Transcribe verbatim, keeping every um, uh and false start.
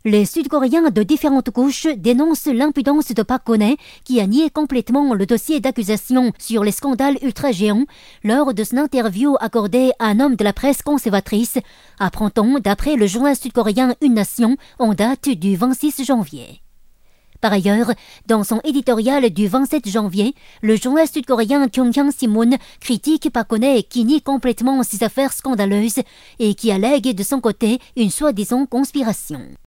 Les Sud-Coréens de différentes couches dénoncent l'impudence de Park Geun-hye qui a nié complètement le dossier d'accusation sur les scandales ultra-géants lors de son interview accordée à un homme de la presse conservatrice, apprend-on d'après le journal sud-coréen Une Nation en date du vingt-six janvier. Par ailleurs, dans son éditorial du vingt-sept janvier, le journal sud-coréen Kyonghang Sinmun critique Park Geun-hye qui nie complètement ces affaires scandaleuses et qui allègue de son côté une soi-disant conspiration.